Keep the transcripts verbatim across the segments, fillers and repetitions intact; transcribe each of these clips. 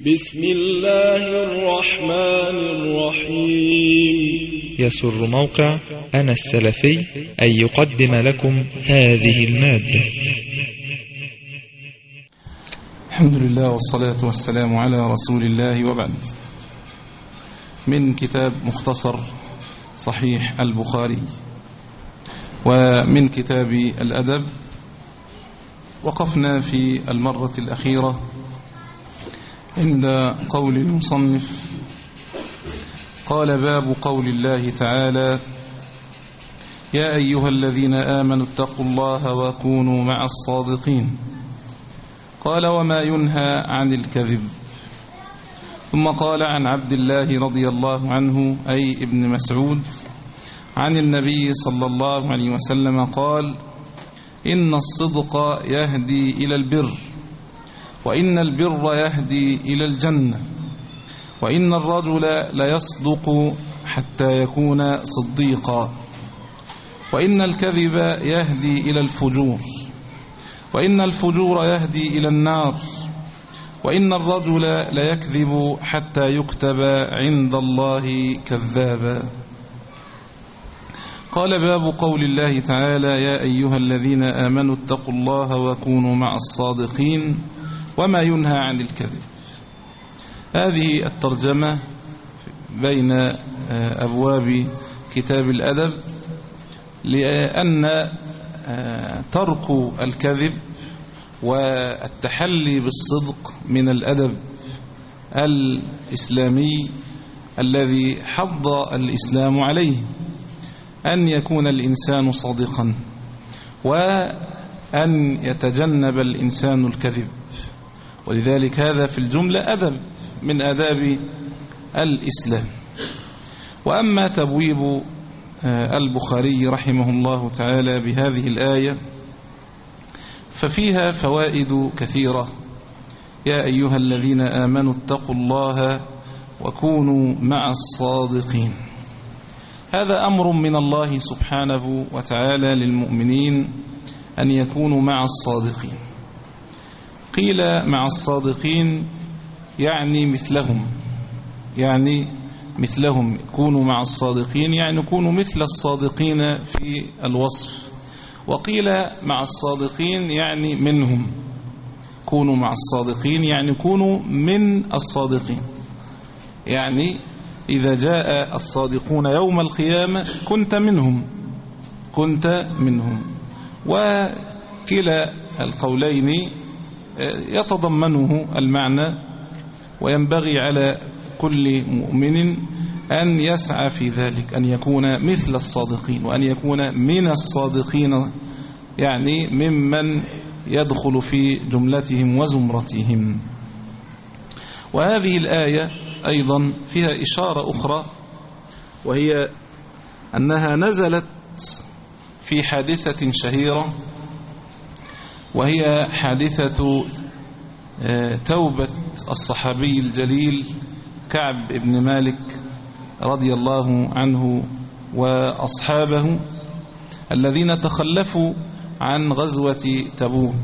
بسم الله الرحمن الرحيم. يسر موقع أنا السلفي أن يقدم لكم هذه المادة. الحمد لله والصلاة والسلام على رسول الله، وبعد. من كتاب مختصر صحيح البخاري ومن كتاب الأدب، وقفنا في المرة الأخيرة عند قول المصنف قال: باب قول الله تعالى: يا أيها الذين آمنوا اتقوا الله وكونوا مع الصادقين. قال: وما ينهى عن الكذب. ثم قال: عن عبد الله رضي الله عنه أي ابن مسعود عن النبي صلى الله عليه وسلم قال: إن الصدق يهدي إلى البر، وإن البر يهدي إلى الجنة، وإن الرجل ليصدق حتى يكون صديقا، وإن الكذب يهدي إلى الفجور، وإن الفجور يهدي إلى النار، وإن الرجل ليكذب حتى يكتب عند الله كذابا. قال: باب قول الله تعالى: يا أيها الذين آمنوا اتقوا الله وكونوا مع الصادقين، وما ينهى عن الكذب. هذه الترجمة بين أبواب كتاب الأدب، لأن ترك الكذب والتحلي بالصدق من الأدب الإسلامي الذي حض الإسلام عليه، أن يكون الإنسان صادقا، وأن يتجنب الإنسان الكذب. ولذلك هذا في الجملة أدب من آداب الإسلام. وأما تبويب البخاري رحمه الله تعالى بهذه الآية ففيها فوائد كثيرة. يا أيها الذين آمنوا اتقوا الله وكونوا مع الصادقين. هذا أمر من الله سبحانه وتعالى للمؤمنين أن يكونوا مع الصادقين. قيل مع الصادقين يعني مثلهم، يعني مثلهم كونوا مع الصادقين يعني كونوا مثل الصادقين في الوصف. وقيل مع الصادقين يعني منهم، كونوا مع الصادقين يعني كونوا من الصادقين، يعني إذا جاء الصادقون يوم القيامة كنت منهم، كنت منهم. وكلا القولين يتضمنه المعنى، وينبغي على كل مؤمن أن يسعى في ذلك، أن يكون مثل الصادقين، وأن يكون من الصادقين، يعني ممن يدخل في جملتهم وزمرتهم. وهذه الآية أيضا فيها إشارة أخرى، وهي أنها نزلت في حادثة شهيرة، وهي حادثة توبة الصحابي الجليل كعب بن مالك رضي الله عنه وأصحابه الذين تخلفوا عن غزوة تبوك.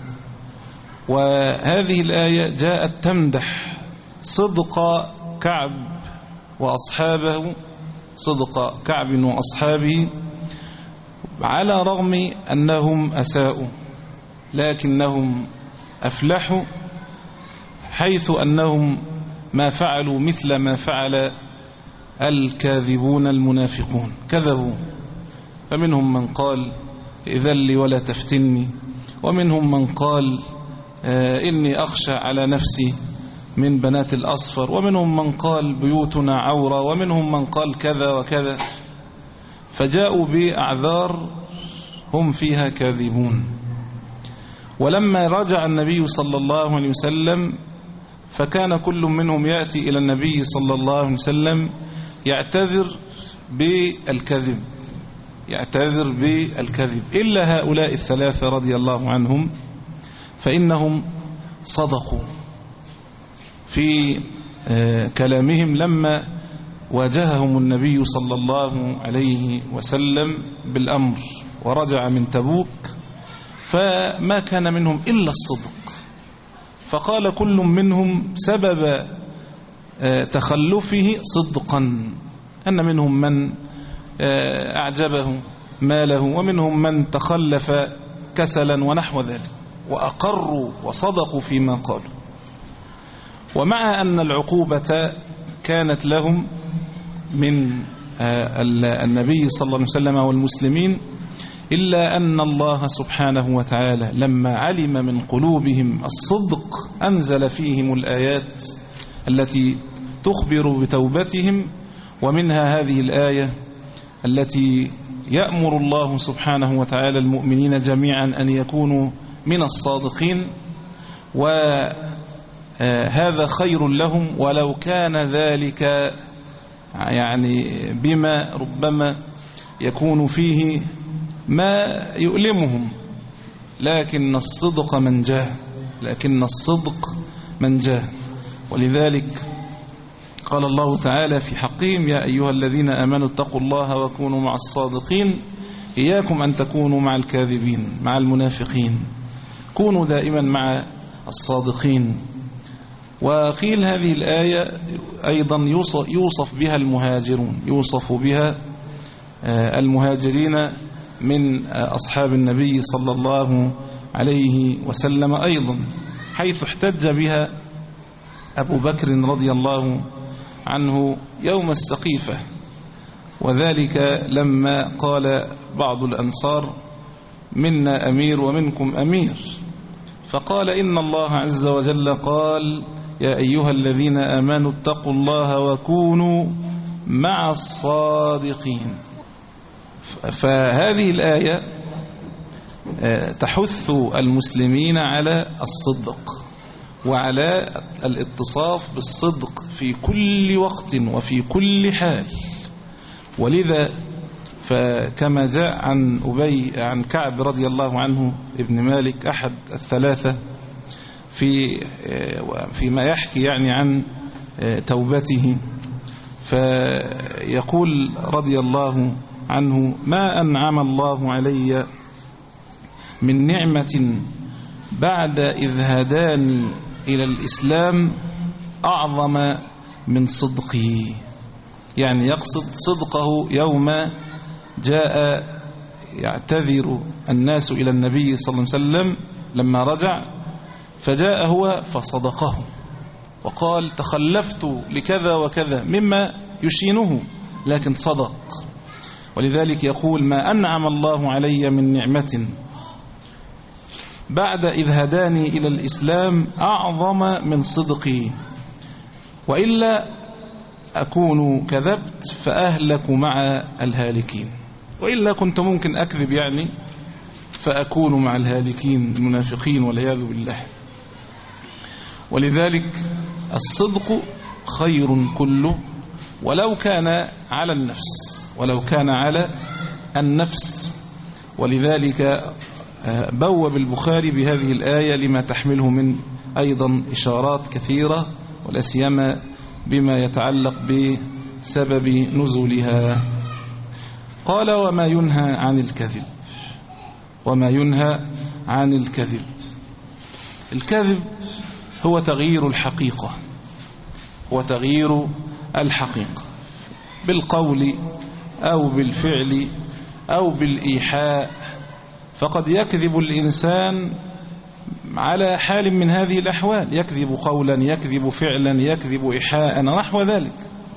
وهذه الآية جاءت تمدح صدق كعب وأصحابه، صدق كعب وأصحابه، على رغم أنهم أساءوا لكنهم أفلحوا، حيث أنهم ما فعلوا مثل ما فعل الكاذبون المنافقون، كذبوا. فمنهم من قال: إذن لي ولا تفتني، ومنهم من قال: آه إني أخشى على نفسي من بنات الأصفر، ومنهم من قال: بيوتنا عورة، ومنهم من قال كذا وكذا. فجاءوا بأعذار هم فيها كاذبون. ولما رجع النبي صلى الله عليه وسلم فكان كل منهم يأتي إلى النبي صلى الله عليه وسلم يعتذر بالكذب، يعتذر بالكذب، إلا هؤلاء الثلاثة رضي الله عنهم، فإنهم صدقوا في كلامهم لما واجههم النبي صلى الله عليه وسلم بالأمر ورجع من تبوك، فما كان منهم إلا الصدق، فقال كل منهم سبب تخلفه صدقا، أن منهم من أعجبه ماله ومنهم من تخلف كسلا ونحو ذلك، وأقروا وصدقوا فيما قالوا. ومع أن العقوبة كانت لهم من النبي صلى الله عليه وسلم والمسلمين، إلا أن الله سبحانه وتعالى لما علم من قلوبهم الصدق أنزل فيهم الآيات التي تخبر بتوبتهم، ومنها هذه الآية التي يأمر الله سبحانه وتعالى المؤمنين جميعا أن يكونوا من الصادقين، وهذا خير لهم ولو كان ذلك يعني بما ربما يكون فيه ما يؤلمهم، لكن الصدق من جاه، لكن الصدق من جاه. ولذلك قال الله تعالى في حقهم: يا أيها الذين آمنوا اتقوا الله وكونوا مع الصادقين، إياكم أن تكونوا مع الكاذبين مع المنافقين، كونوا دائما مع الصادقين. وقيل هذه الآية أيضا يوصف بها المهاجرون، يوصف بها المهاجرين من أصحاب النبي صلى الله عليه وسلم أيضا، حيث احتج بها أبو بكر رضي الله عنه يوم السقيفة، وذلك لما قال بعض الأنصار: منا أمير ومنكم أمير، فقال: إن الله عز وجل قال: يا أيها الذين آمنوا اتقوا الله وكونوا مع الصادقين. فهذه الآية تحث المسلمين على الصدق وعلى الاتصاف بالصدق في كل وقت وفي كل حال. ولذا فكما جاء عن أبي عن كعب رضي الله عنه ابن مالك أحد الثلاثة في فيما يحكي يعني عن توبته، فيقول رضي الله عنه: ما أنعم الله علي من نعمة بعد إذ هداني إلى الإسلام أعظم من صدقه. يعني يقصد صدقه يوم جاء يعتذر الناس إلى النبي صلى الله عليه وسلم لما رجع، فجاء هو فصدقه وقال: تخلفت لكذا وكذا مما يشينه، لكن صدق. ولذلك يقول: ما أنعم الله علي من نعمة بعد إذ هداني إلى الإسلام أعظم من صدقي، وإلا أكون كذبت فأهلك مع الهالكين، وإلا كنت ممكن أكذب يعني فأكون مع الهالكين المنافقين والعياذ بالله. ولذلك الصدق خير كله، ولو كان على النفس، ولو كان على النفس. ولذلك بوب البخاري بهذه الآية لما تحمله من أيضا إشارات كثيرة، ولا سيما بما يتعلق بسبب نزولها. قال: وما ينهى عن الكذب، وما ينهى عن الكذب. الكذب هو تغيير الحقيقة، هو تغيير الحقيقة بالقول أو بالفعل أو بالإيحاء. فقد يكذب الإنسان على حال من هذه الأحوال، يكذب قولا، يكذب فعلا، يكذب إيحاء نحو ذلك.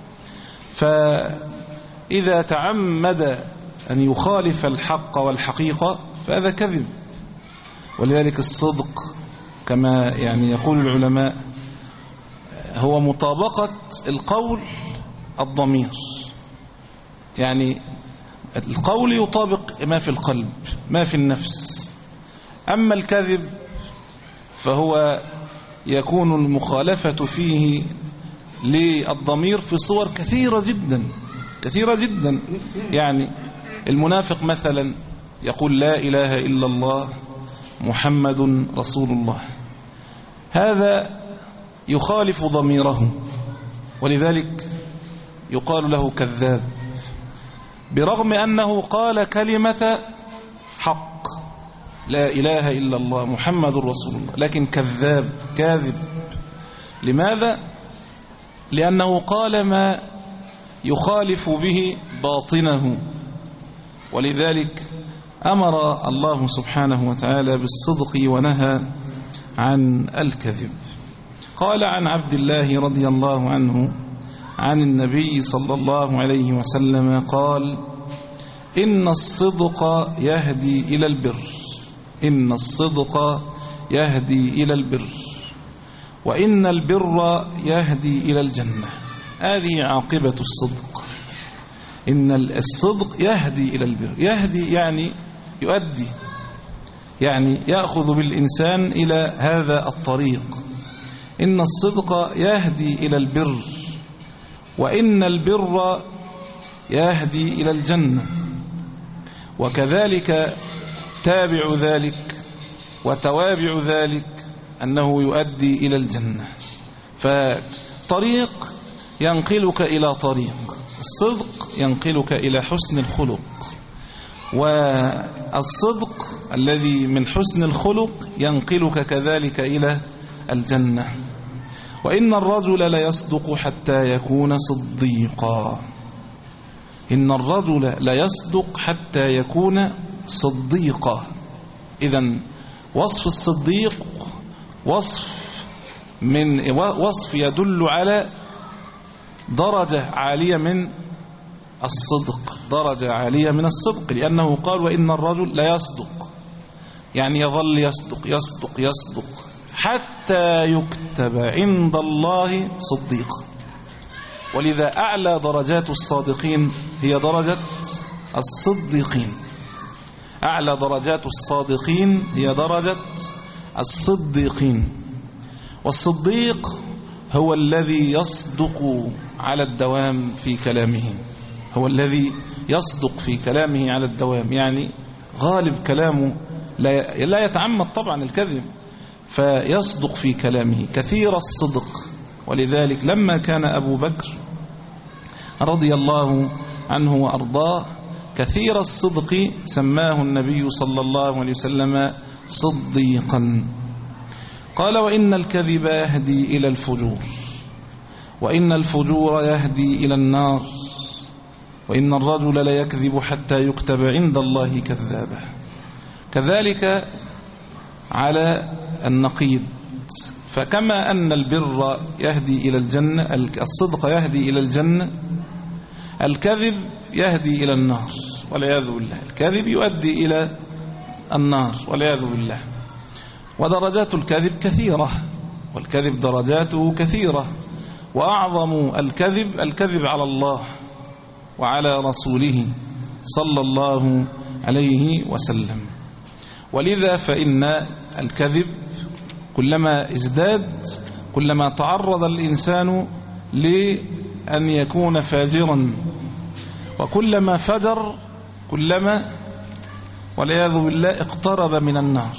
فإذا تعمد أن يخالف الحق والحقيقة فهذا كذب. ولذلك الصدق كما يعني يقول العلماء هو مطابقة القول الضمير، يعني القول يطابق ما في القلب ما في النفس. أما الكذب فهو يكون المخالفة فيه للضمير في صور كثيرة جدا كثيرة جدا. يعني المنافق مثلا يقول: لا إله إلا الله محمد رسول الله، هذا يخالف ضميره، ولذلك يقال له كذاب، برغم أنه قال كلمة حق، لا إله إلا الله محمد رسول الله، لكن كذاب كاذب. لماذا؟ لأنه قال ما يخالف به باطنه. ولذلك أمر الله سبحانه وتعالى بالصدق ونهى عن الكذب. قال عن عبد الله رضي الله عنه عن النبي صلى الله عليه وسلم قال: إن الصدق يهدي إلى البر، إن الصدق يهدي إلى البر، وإن البر يهدي إلى الجنة. هذه عاقبة الصدق. إن الصدق يهدي إلى البر، يهدي يعني يؤدي، يعني يأخذ بالإنسان إلى هذا الطريق. إن الصدق يهدي إلى البر، وإن البر يهدي إلى الجنة، وكذلك تابع ذلك وتوابع ذلك أنه يؤدي إلى الجنة. فطريق ينقلك إلى طريق، الصدق ينقلك إلى حسن الخلق، والصدق الذي من حسن الخلق ينقلك كذلك إلى الجنة. وإن الرجل ليصدق حتى يكون صديقا، إن الرجل ليصدق حتى يكون صديقا. إذن وصف الصديق وصف من وصف يدل على درجة عالية من الصدق، درجة عالية من الصدق، لأنه قال: وإن الرجل ليصدق، يعني يظل يصدق يصدق يصدق حتى يكتب عند الله صديقا. ولذا أعلى درجات الصادقين هي درجة الصديقين، أعلى درجات الصادقين هي درجة الصديقين. والصديق هو الذي يصدق على الدوام في كلامه، هو الذي يصدق في كلامه على الدوام، يعني غالب كلامه لا يتعمد طبعا الكذب، فيصدق في كلامه كثير الصدق. ولذلك لما كان أبو بكر رضي الله عنه وأرضاه كثير الصدق سماه النبي صلى الله عليه وسلم صديقا. قال: وإن الكذب يهدي إلى الفجور، وإن الفجور يهدي إلى النار، وإن الرجل لا يكذب حتى يكتب عند الله كذابا. كذلك على النقيض، فكما أن البر يهدي إلى الجنة، الصدق يهدي إلى الجنة، الكذب يهدي إلى النار والعياذ بالله، الكذب يؤدي إلى النار والعياذ بالله. ودرجات الكذب كثيرة، والكذب درجاته كثيرة، وأعظم الكذب الكذب على الله وعلى رسوله صلى الله عليه وسلم. ولذا فإن الكذب كلما ازداد كلما تعرض الإنسان لأن يكون فاجرا، وكلما فجر كلما والعياذ بالله اقترب من النار.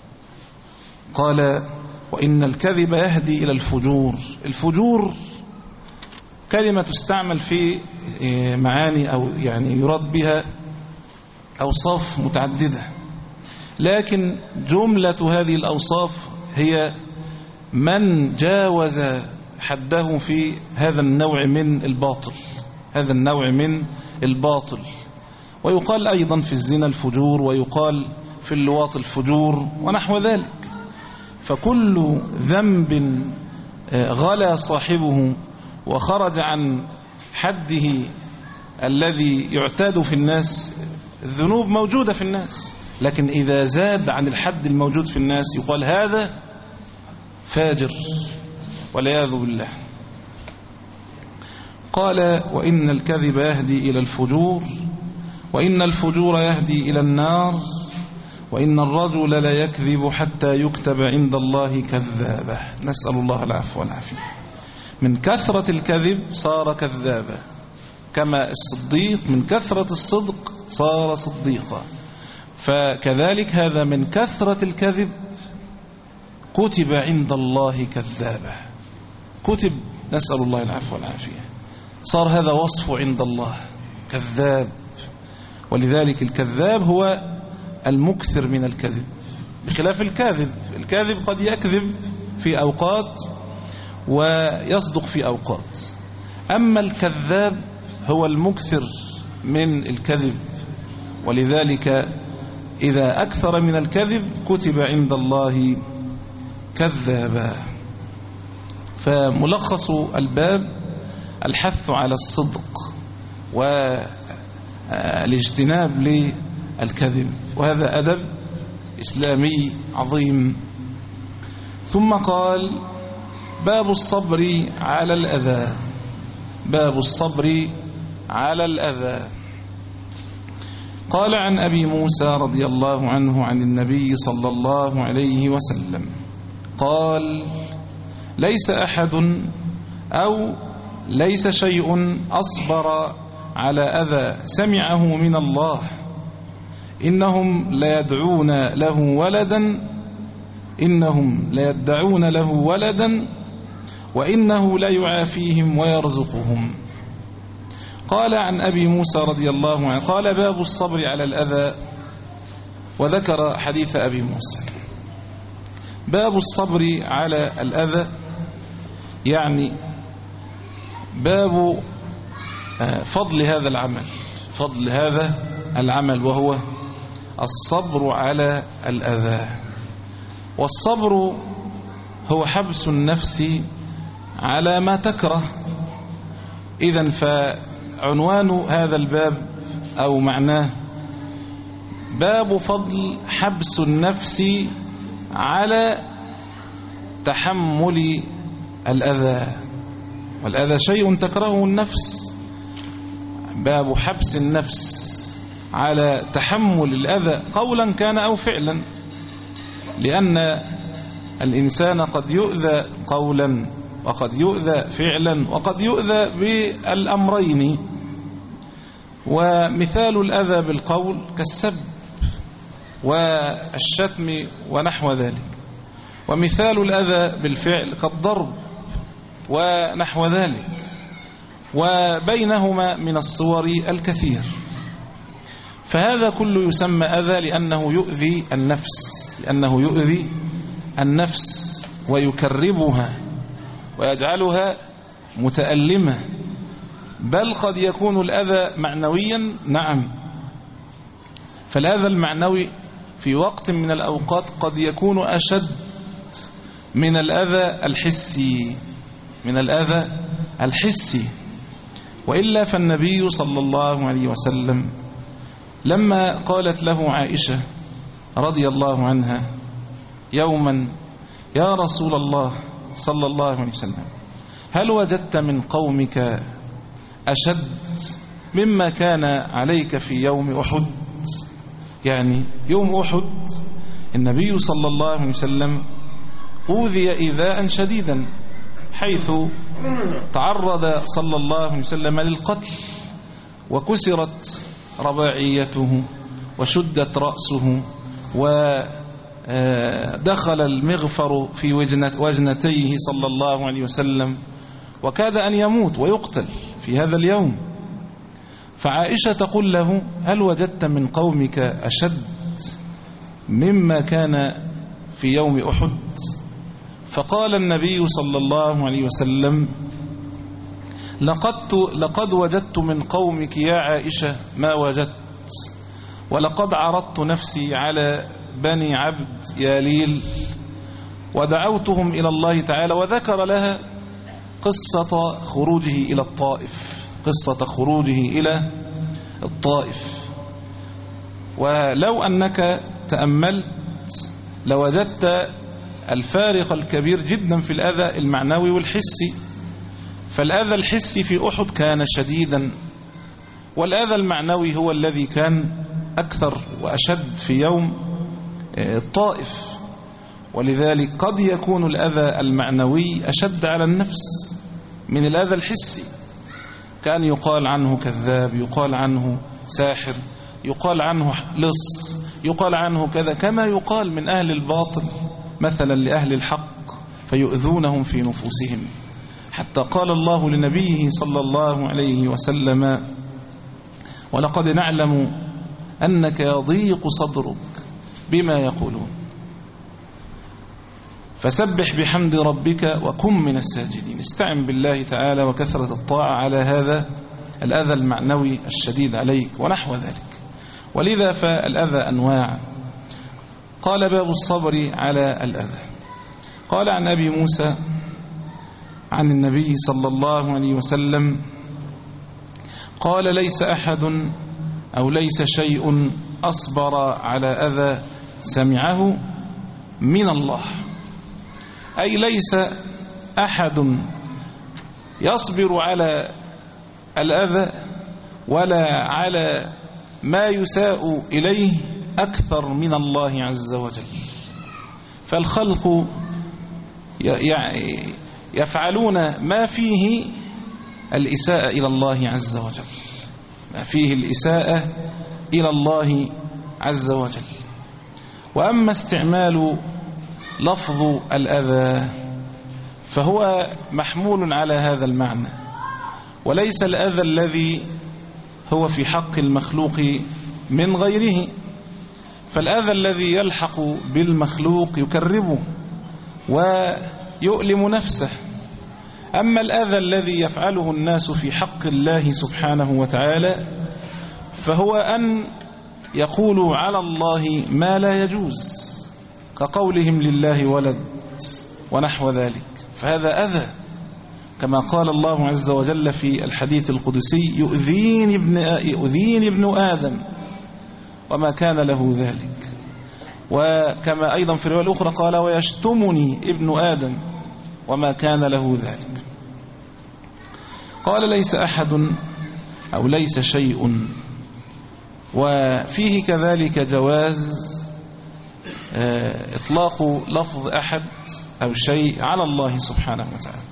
قال: وإن الكذب يهدي إلى الفجور. الفجور كلمة تستعمل في معاني أو يعني يراد بها أوصاف متعددة، لكن جملة هذه الأوصاف هي من جاوز حده في هذا النوع من الباطل، هذا النوع من الباطل. ويقال أيضا في الزنا الفجور، ويقال في اللواط الفجور ونحو ذلك. فكل ذنب غلا صاحبه وخرج عن حده الذي يعتاد في الناس، الذنوب موجودة في الناس، لكن إذا زاد عن الحد الموجود في الناس يقال هذا فاجر والعياذ بالله. قال: وإن الكذب يهدي إلى الفجور، وإن الفجور يهدي إلى النار، وإن الرجل لا يكذب حتى يكتب عند الله كذابا. نسأل الله العفو والعافية. من كثرة الكذب صار كذابا، كما الصديق من كثرة الصدق صار صديقا، فكذلك هذا من كثرة الكذب كتب عند الله كذابا، كتب، نسأل الله العفو والعافية، صار هذا وصف عند الله كذاب. ولذلك الكذاب هو المكثر من الكذب، بخلاف الكاذب. الكاذب قد يكذب في أوقات ويصدق في أوقات. أما الكذاب هو المكثر من الكذب، ولذلك إذا أكثر من الكذب كتب عند الله كذابا. فملخص الباب الحث على الصدق والاجتناب للكذب، وهذا أدب إسلامي عظيم. ثم قال: باب الصبر على الأذى. باب الصبر على الأذى. قال عن أبي موسى رضي الله عنه عن النبي صلى الله عليه وسلم قال: ليس أحد أو ليس شيء أصبر على أذى سمعه من الله، إنهم ليدعون له ولدا إنهم ليدعون له ولدا وإنه ليعافيهم ويرزقهم. قال عن أبي موسى رضي الله عنه قال: باب الصبر على الأذى، وذكر حديث أبي موسى. باب الصبر على الأذى يعني باب فضل هذا العمل، فضل هذا العمل وهو الصبر على الأذى. والصبر هو حبس النفس على ما تكره. إذن فعنوان هذا الباب أو معناه باب فضل حبس النفس على تحمل الأذى، والأذى شيء تكرهه النفس. باب حبس النفس على تحمل الأذى قولا كان أو فعلا، لأن الإنسان قد يؤذى قولا وقد يؤذى فعلا وقد يؤذى بالأمرين. ومثال الأذى بالقول كالسب والشتم ونحو ذلك، ومثال الأذى بالفعل كالضرب ونحو ذلك، وبينهما من الصور الكثير. فهذا كله يسمى أذى لأنه يؤذي النفس، لأنه يؤذي النفس ويكربها ويجعلها متألمة. بل قد يكون الأذى معنويا، نعم، فالأذى المعنوي في وقت من الأوقات قد يكون أشد من الأذى الحسي، من الأذى الحسي. وإلا فالنبي صلى الله عليه وسلم لما قالت له عائشة رضي الله عنها يوما: يا رسول الله صلى الله عليه وسلم، هل وجدت من قومك أشد مما كان عليك في يوم أحد؟ يعني يوم أحد النبي صلى الله عليه وسلم أوذي إيذاء شديدا، حيث تعرض صلى الله عليه وسلم للقتل، وكسرت رباعيته وشدت رأسه، ودخل المغفر في وجنتيه صلى الله عليه وسلم، وكاد أن يموت ويقتل في هذا اليوم. فعائشة تقول له: هل وجدت من قومك أشد مما كان في يوم أحد؟ فقال النبي صلى الله عليه وسلم: لقد, لقد وجدت من قومك يا عائشة ما وجدت، ولقد عرضت نفسي على بني عبد ياليل ودعوتهم إلى الله تعالى. وذكر لها قصة خروجه إلى الطائف، قصة خروجه إلى الطائف. ولو أنك تأملت لوجدت الفارق الكبير جدا في الأذى المعنوي والحسي. فالأذى الحسي في أحد كان شديدا، والأذى المعنوي هو الذي كان أكثر وأشد في يوم الطائف. ولذلك قد يكون الأذى المعنوي أشد على النفس من الأذى الحسي، كان يقال عنه كذاب، يقال عنه ساحر، يقال عنه لص، يقال عنه كذا، كما يقال من أهل الباطل مثلا لأهل الحق فيؤذونهم في نفوسهم. حتى قال الله لنبيه صلى الله عليه وسلم: ولقد نعلم أنك يضيق صدرك بما يقولون. فسبح بحمد ربك وكن من الساجدين. استعن بالله تعالى وكثرة الطاعة على هذا الأذى المعنوي الشديد عليك ونحو ذلك. ولذا فالأذى أنواع. قال باب الصبر على الأذى. قال عن أبي موسى عن النبي صلى الله عليه وسلم قال ليس أحد أو ليس شيء أصبر على أذى سمعه من الله، أي ليس أحد يصبر على الأذى ولا على ما يساء إليه أكثر من الله عز وجل. فالخلق يفعلون ما فيه الإساءة إلى الله عز وجل، ما فيه الإساءة إلى الله عز وجل. وأما استعمال لفظ الأذى فهو محمول على هذا المعنى، وليس الأذى الذي هو في حق المخلوق من غيره. فالأذى الذي يلحق بالمخلوق يكربه ويؤلم نفسه. أما الأذى الذي يفعله الناس في حق الله سبحانه وتعالى فهو أن يقولوا على الله ما لا يجوز، كقولهم لله ولد ونحو ذلك، فهذا أذى. كما قال الله عز وجل في الحديث القدسي يؤذيني ابن, يؤذيني ابن آدم وما كان له ذلك. وكما أيضا في الرواية الأخرى قال ويشتمني ابن آدم وما كان له ذلك. قال ليس أحد أو ليس شيء. وفيه كذلك جواز إطلاق لفظ أحد أو شيء على الله سبحانه وتعالى،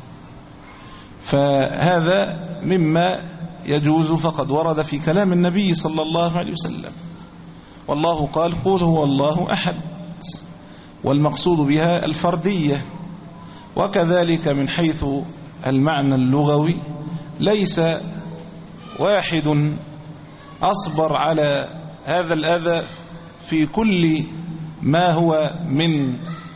فهذا مما يجوز، فقد ورد في كلام النبي صلى الله عليه وسلم. والله قال قل هو الله أحد، والمقصود بها الفردية. وكذلك من حيث المعنى اللغوي ليس واحد أصبر على هذا الأذى في كل ما هو من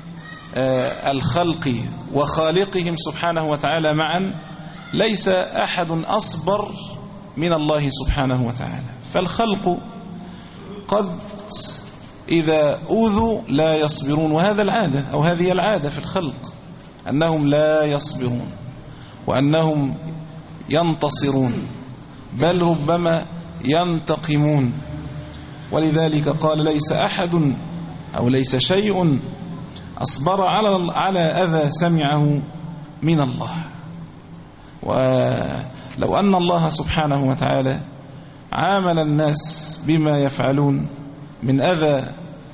الخلق وخالقهم سبحانه وتعالى معا، ليس أحد أصبر من الله سبحانه وتعالى. فالخلق قد إذا أوذوا لا يصبرون، وهذا العادة أو هذه العادة في الخلق أنهم لا يصبرون وأنهم ينتصرون، بل ربما ينتقمون. ولذلك قال ليس أحد أو ليس شيء أصبر على على أذى سمعه من الله. ولو أن الله سبحانه وتعالى عامل الناس بما يفعلون من أذى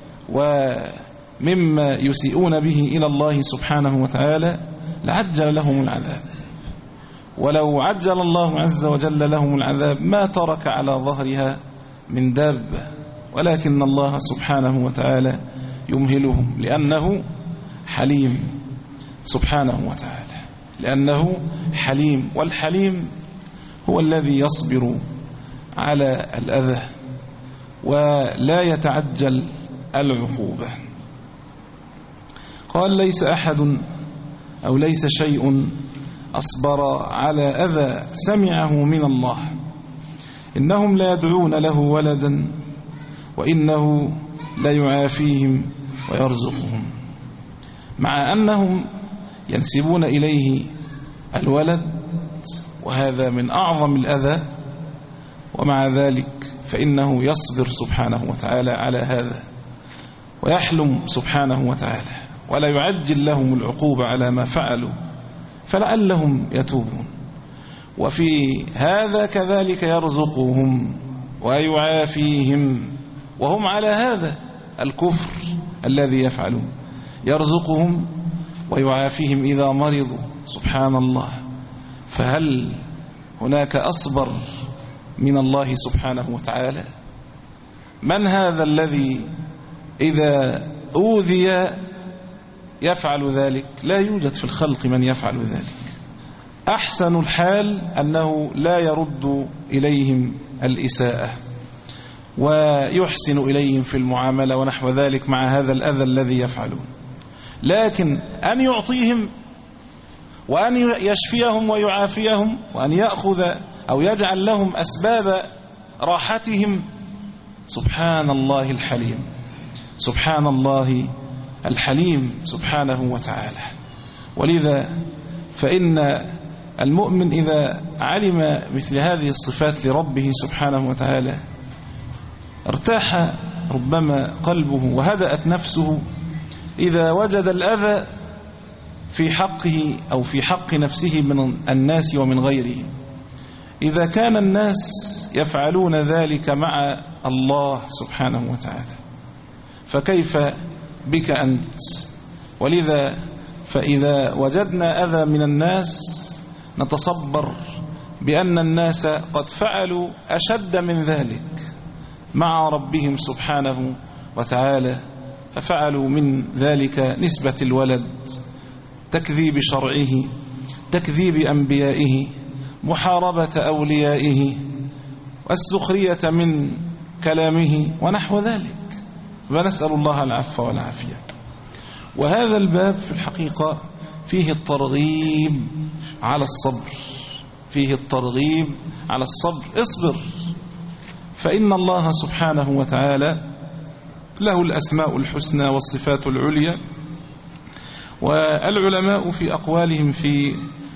ومما يسيئون به إلى الله سبحانه وتعالى لعجل لهم العذاب. ولو عجل الله عز وجل لهم العذاب ما ترك على ظهرها من دابة، ولكن الله سبحانه وتعالى يمهلهم لأنه حليم سبحانه وتعالى، لأنه حليم. والحليم هو الذي يصبر على الأذى ولا يتعجل العقوبة. قال ليس أحد أو ليس شيء أصبر على أذى سمعه من الله، إنهم لا يدعون له ولدا وإنه لا يعافيهم ويرزقهم. مع أنهم ينسبون إليه الولد وهذا من أعظم الأذى، ومع ذلك فإنه يصبر سبحانه وتعالى على هذا ويحلم سبحانه وتعالى ولا يعجل لهم العقوبة على ما فعلوا فلعلهم يتوبون. وفي هذا كذلك يرزقهم ويعافيهم وهم على هذا الكفر الذي يفعلون، يرزقهم ويعافيهم إذا مرضوا. سبحان الله، فهل هناك أصبر من الله سبحانه وتعالى؟ من هذا الذي إذا أوذي يفعل ذلك؟ لا يوجد في الخلق من يفعل ذلك. أحسن الحال أنه لا يرد إليهم الإساءة ويحسن إليهم في المعاملة ونحو ذلك مع هذا الأذى الذي يفعلون. لكن أن يعطيهم وأن يشفيهم ويعافيهم وأن يأخذ أو يجعل لهم أسباب راحتهم، سبحان الله الحليم، سبحان الله الحليم سبحانه وتعالى. ولذا فإن المؤمن إذا علم مثل هذه الصفات لربه سبحانه وتعالى ارتاح ربما قلبه وهدأت نفسه إذا وجد الأذى في حقه أو في حق نفسه من الناس ومن غيره. إذا كان الناس يفعلون ذلك مع الله سبحانه وتعالى فكيف بك أنت؟ ولذا فإذا وجدنا أذى من الناس نتصبر بأن الناس قد فعلوا أشد من ذلك مع ربهم سبحانه وتعالى، ففعلوا من ذلك نسبة الولد، تكذيب شرعه، تكذيب أنبيائه، محاربة أوليائه، والسخرية من كلامه ونحو ذلك، ونسأل الله العفو والعافية. وهذا الباب في الحقيقة فيه الترغيب على الصبر، فيه الترغيب على الصبر. اصبر، فإن الله سبحانه وتعالى له الأسماء الحسنى والصفات العليا. والعلماء في أقوالهم في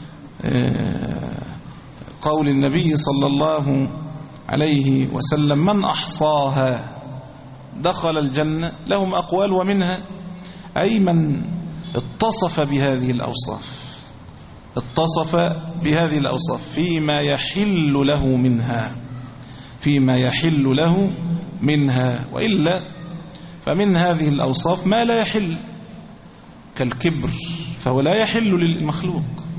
قول النبي صلى الله عليه وسلم من أحصاها دخل الجنة لهم أقوال، ومنها أي من اتصف بهذه الأوصاف، اتصف بهذه الأوصاف فيما يحل له منها، فيما يحل له منها، وإلا فمن هذه الأوصاف ما لا يحل كالكبر، فهو لا يحل للمخلوق.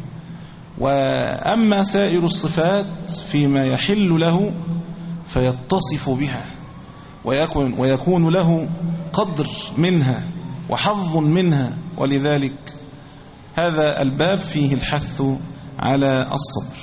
وأما سائر الصفات فيما يحل له فيتصف بها ويكون, ويكون له قدر منها وحظ منها. ولذلك هذا الباب فيه الحث على الصبر.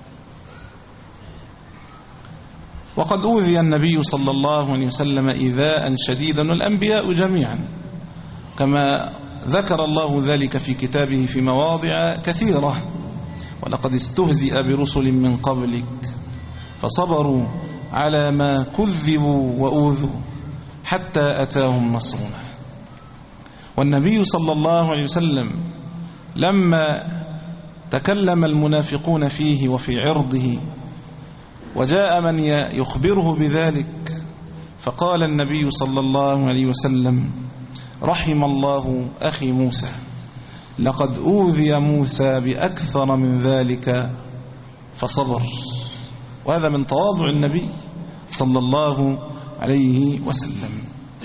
وقد أوذي النبي صلى الله عليه وسلم إيذاء شديدا، والأنبياء جميعا، كما ذكر الله ذلك في كتابه في مواضع كثيرة. ولقد استهزئ برسل من قبلك فصبروا على ما كذبوا وأوذوا حتى أتاهم نصرنا. والنبي صلى الله عليه وسلم لما تكلم المنافقون فيه وفي عرضه وجاء من يخبره بذلك فقال النبي صلى الله عليه وسلم رحم الله أخي موسى، لقد أوذي موسى بأكثر من ذلك فصبر. وهذا من تواضع النبي صلى الله عليه وسلم.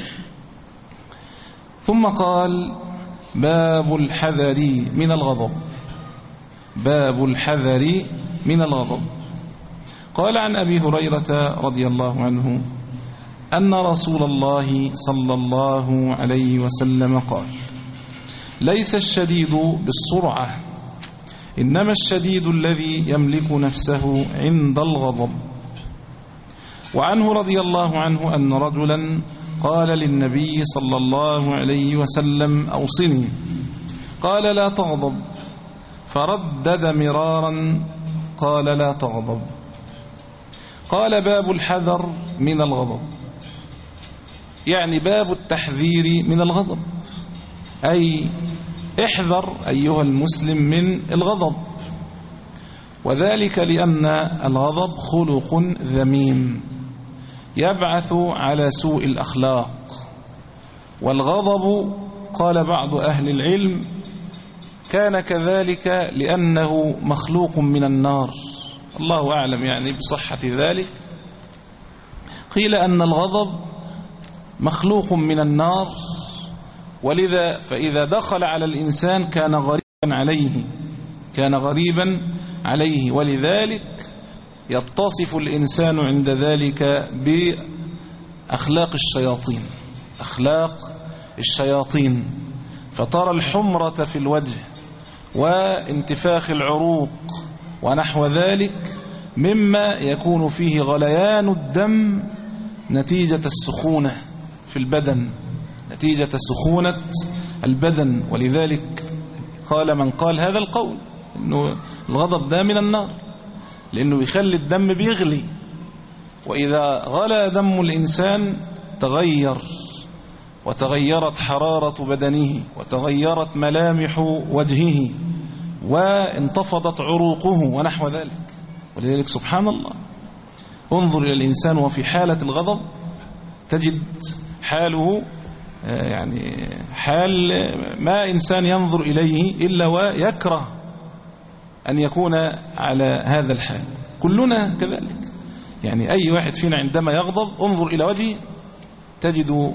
ثم قال باب الحذر من الغضب، باب الحذر من الغضب. قال عن أبي هريرة رضي الله عنه أن رسول الله صلى الله عليه وسلم قال ليس الشديد بالسرعة، إنما الشديد الذي يملك نفسه عند الغضب. وعنه رضي الله عنه أن رجلا قال للنبي صلى الله عليه وسلم أوصني، قال لا تغضب، فردد مرارا قال لا تغضب. قال باب الحذر من الغضب، يعني باب التحذير من الغضب، أي احذر أيها المسلم من الغضب. وذلك لأن الغضب خلق ذميم يبعث على سوء الأخلاق. والغضب قال بعض أهل العلم كان كذلك لأنه مخلوق من النار، الله أعلم يعني بصحة ذلك. قيل أن الغضب مخلوق من النار، ولذا فإذا دخل على الإنسان كان غريبا عليه، كان غريبا عليه، ولذلك يتصف الإنسان عند ذلك بأخلاق الشياطين، أخلاق الشياطين، فترى الحمرة في الوجه وانتفاخ العروق ونحو ذلك مما يكون فيه غليان الدم نتيجة السخونة في البدن، نتيجة سخونة البدن. ولذلك قال من قال هذا القول إنه الغضب ده من النار، لأنه يخلي الدم بيغلي، وإذا غلى دم الإنسان تغير، وتغيرت حرارة بدنه، وتغيرت ملامح وجهه، وانتفضت عروقه ونحو ذلك. ولذلك سبحان الله، انظر إلى الإنسان وفي حالة الغضب تجد حاله يعني حال ما إنسان ينظر إليه إلا ويكره أن يكون على هذا الحال. كلنا كذلك، يعني أي واحد فينا عندما يغضب انظر إلى وجهه تجد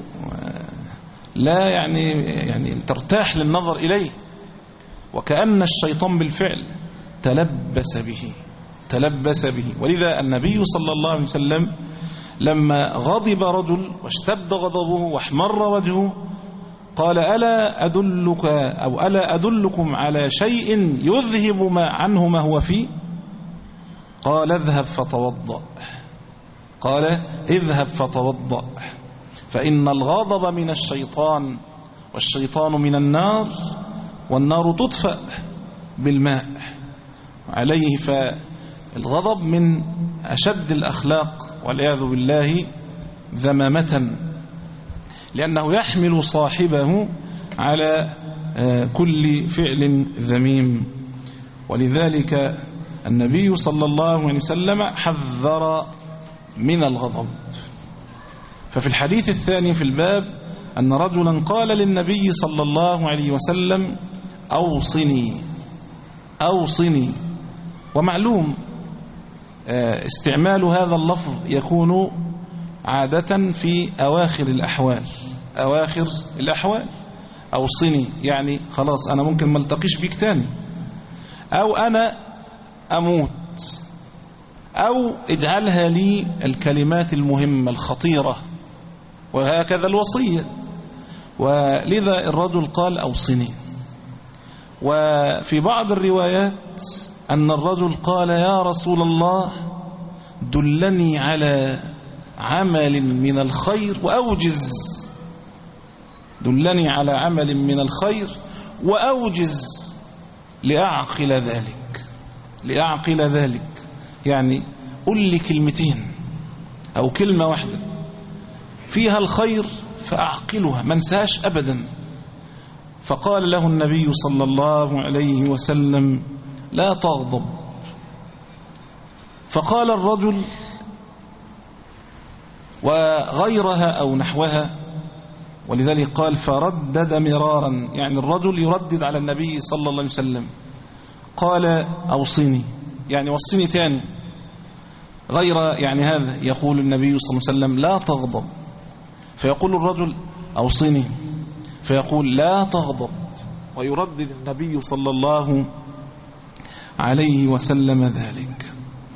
لا يعني يعني ترتاح للنظر إليه، وكأن الشيطان بالفعل تلبس به تلبس به. ولذا النبي صلى الله عليه وسلم لما غضب رجل واشتد غضبه واحمر وجهه قال ألا أدلك أو ألا أدلكم على شيء يذهب ما عنه ما هو فيه؟ قال اذهب فتوضأ قال اذهب فتوضأ فإن الغضب من الشيطان، والشيطان من النار، والنار تطفأ بالماء عليه. فالغضب من أشد الأخلاق والعياذ بالله ذمامة، لأنه يحمل صاحبه على كل فعل ذميم. ولذلك النبي صلى الله عليه وسلم حذر من الغضب. ففي الحديث الثاني في الباب أن رجلا قال للنبي صلى الله عليه وسلم أوصني أوصني. ومعلوم استعمال هذا اللفظ يكون عادة في أواخر الأحوال أواخر الأحوال أوصني يعني خلاص أنا ممكن ما التقيش بيك تاني، أو أنا أموت، أو اجعلها لي الكلمات المهمة الخطيرة، وهكذا الوصية. ولذا الرجل قال أوصني. وفي بعض الروايات أن الرجل قال يا رسول الله دلني على عمل من الخير وأوجز دلني على عمل من الخير وأوجز لأعقل ذلك لأعقل ذلك يعني قل لي كلمتين أو كلمة واحدة فيها الخير فأعقلها ما انساش أبدا. فقال له النبي صلى الله عليه وسلم لا تغضب. فقال الرجل وغيرها أو نحوها، ولذلك قال فردد مرارا، يعني الرجل يردد على النبي صلى الله عليه وسلم. قال أوصني يعني وصني تاني، غير يعني هذا يقول النبي صلى الله عليه وسلم لا تغضب، فيقول الرجل أوصني فيقول لا تغضب، ويردد النبي صلى الله عليه وسلم ذلك.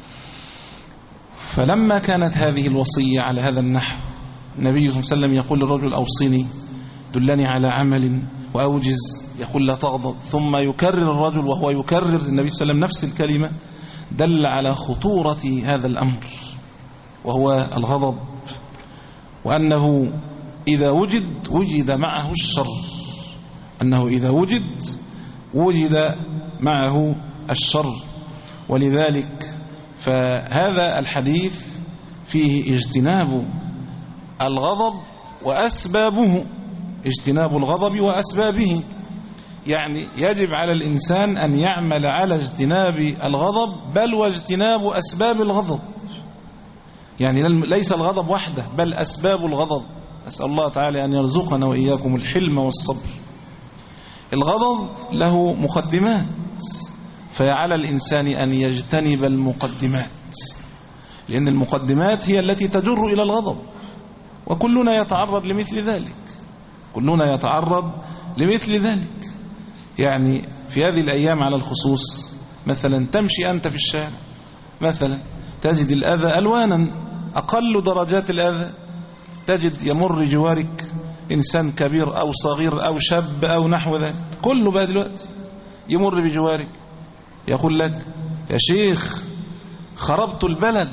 فلما كانت هذه الوصية على هذا النحو النبي صلى الله عليه وسلم يقول للرجل أوصني دلني على عمل وأوجز، يقول لا تغضب، ثم يكرر الرجل وهو يكرر النبي صلى الله عليه وسلم نفس الكلمة، دل على خطورة هذا الأمر وهو الغضب، وأنه إذا وجد وجد معه الشر أنه إذا وجد وجد معه الشر. ولذلك فهذا الحديث فيه اجتناب الغضب وأسبابه اجتناب الغضب وأسبابه، يعني يجب على الإنسان أن يعمل على اجتناب الغضب بل واجتناب أسباب الغضب، يعني ليس الغضب وحده بل أسباب الغضب. أسأل الله تعالى أن يرزقنا وإياكم الحلم والصبر. الغضب له مقدمات، فعلى الإنسان أن يجتنب المقدمات، لأن المقدمات هي التي تجر إلى الغضب، وكلنا يتعرض لمثل ذلك كلنا يتعرض لمثل ذلك. يعني في هذه الأيام على الخصوص مثلا تمشي أنت في الشارع مثلا تجد الأذى ألوانا، أقل درجات الأذى تجد يمر جوارك إنسان كبير أو صغير أو شاب أو نحو ذلك، كله بقى دلوقتي يمر بجوارك يقول لك يا شيخ خربت البلد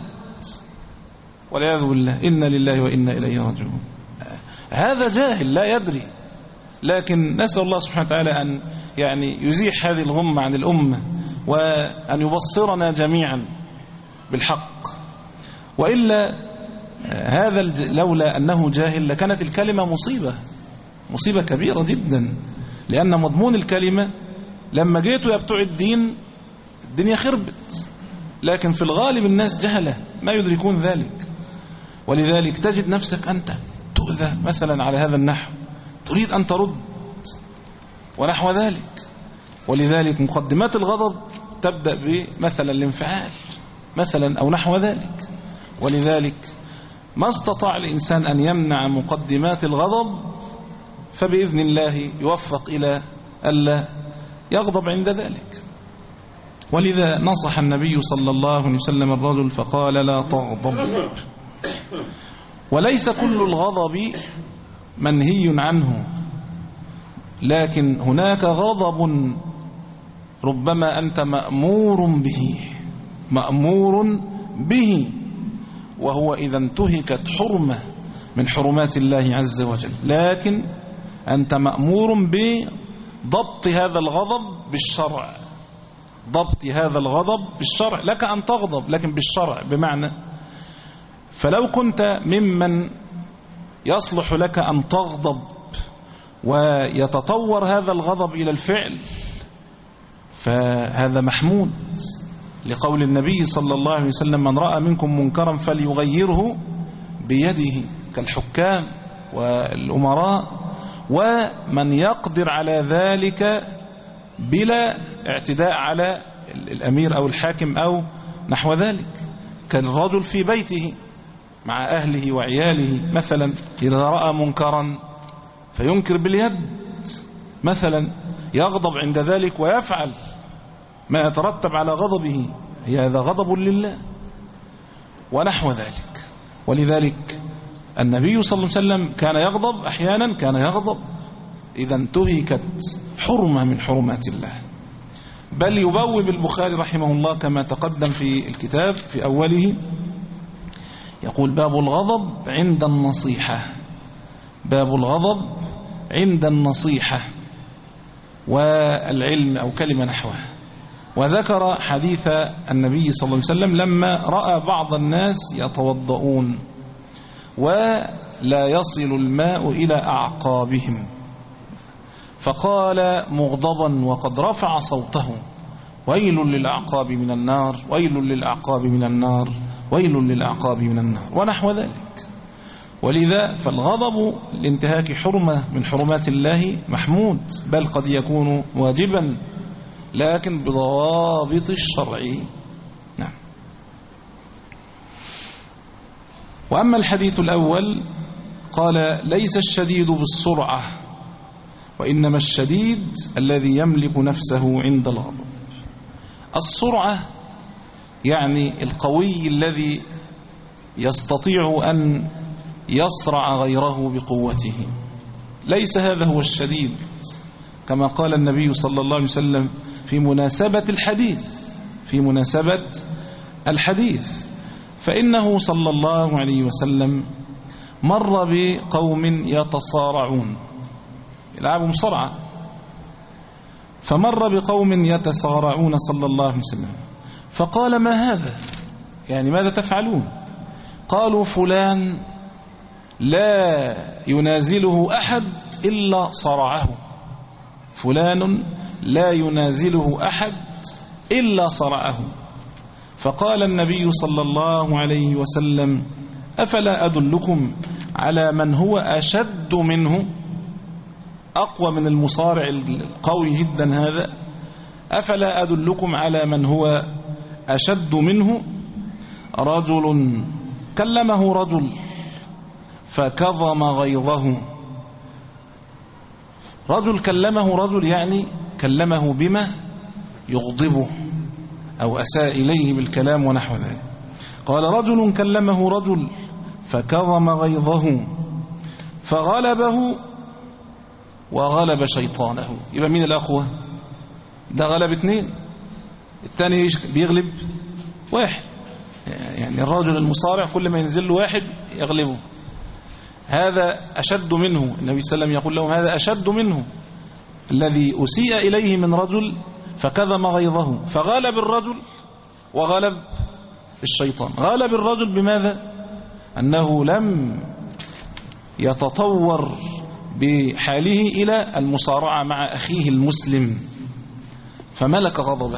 والعياذ بالله، إنا لله وإنا إليه راجعون. هذا جاهل لا يدري لكن نسأل الله سبحانه وتعالى أن يعني يزيح هذه الغمة عن الأمة، وأن يبصرنا جميعا بالحق. وإلا هذا لولا أنه جاهل لكانت الكلمة مصيبة مصيبة كبيرة جدا، لأن مضمون الكلمة لما جيتوا يا بتوع الدين الدنيا خربت، لكن في الغالب الناس جهلة ما يدركون ذلك. ولذلك تجد نفسك أنت تؤذى مثلا على هذا النحو، تريد أن ترد ونحو ذلك. ولذلك مقدمات الغضب تبدأ بمثلا الانفعال مثلا أو نحو ذلك. ولذلك ما استطاع الإنسان أن يمنع مقدمات الغضب، فبإذن الله يوفق إلى ألا يغضب عند ذلك. ولذا نصح النبي صلى الله عليه وسلم الرجل فقال لا تغضب. وليس كل الغضب منهي عنه، لكن هناك غضب ربما أنت مأمور به مأمور به وهو إذا انتهكت حرمة من حرمات الله عز وجل، لكن أنت مأمور بضبط هذا الغضب بالشرع. ضبط هذا الغضب بالشرع، لك أن تغضب لكن بالشرع، بمعنى فلو كنت ممن يصلح لك أن تغضب ويتطور هذا الغضب إلى الفعل فهذا محمود، لقول النبي صلى الله عليه وسلم من رأى منكم منكرا فليغيره بيده، كالحكام والأمراء، ومن يقدر على ذلك بلا اعتداء على الأمير أو الحاكم أو نحو ذلك، كالرجل في بيته مع أهله وعياله مثلا إذا رأى منكرا فينكر باليد مثلا، يغضب عند ذلك ويفعل ما يترتب على غضبه، هذا غضب لله ونحو ذلك. ولذلك النبي صلى الله عليه وسلم كان يغضب أحيانا، كان يغضب إذا انتهكت حرمة من حرمات الله. بل يبوب البخاري رحمه الله كما تقدم في الكتاب في أوله يقول باب الغضب عند النصيحة، باب الغضب عند النصيحة والعلم أو كلمة نحوها. وذكر حديث النبي صلى الله عليه وسلم لما رأى بعض الناس يتوضؤون ولا يصل الماء إلى أعقابهم، فقال مغضبا وقد رفع صوته ويل للأعقاب من النار ويل للأعقاب من النار ويل للأعقاب من النار ونحو ذلك. ولذا فالغضب لانتهاك حرمة من حرمات الله محمود، بل قد يكون واجبا لكن بضوابط الشرع. نعم. وأما الحديث الأول قال ليس الشديد بالسرعة وإنما الشديد الذي يملك نفسه عند الغضب. السرعة يعني القوي الذي يستطيع أن يصرع غيره بقوته، ليس هذا هو الشديد، كما قال النبي صلى الله عليه وسلم في مناسبة الحديث في مناسبة الحديث فإنه صلى الله عليه وسلم مر بقوم يتصارعون يلعبوا مصارعة، فمر بقوم يتصارعون صلى الله عليه وسلم فقال ما هذا، يعني ماذا تفعلون؟ قالوا فلان لا ينازله أحد إلا صرعه، فلان لا ينازله أحد إلا صرعه. فقال النبي صلى الله عليه وسلم أفلا أدلكم على من هو أشد منه، أقوى من المصارع القوي جدا هذا، أفلا أدلكم على من هو أشد منه؟ رجل كلمه رجل فكظم غيظه، رجل كلمه رجل يعني كلمه بما يغضبه أو أساء إليه بالكلام ونحو ذلك. قال رجل كلمه رجل فكظم غيظه فغلبه وغلب شيطانه. يبقى مين الأقوى؟ ده غلب اثنين، الثاني بيغلب واحد، يعني الرجل المصارع كل ما ينزل له واحد يغلبه. هذا أشد منه. النبي صلى الله عليه وسلم يقول لهم هذا أشد منه، الذي أسيء إليه من رجل فكظم غيظه، فغلب الرجل وغلب الشيطان. غلب الرجل بماذا؟ أنه لم يتطور بحاله إلى المصارعة مع أخيه المسلم، فملك غضبه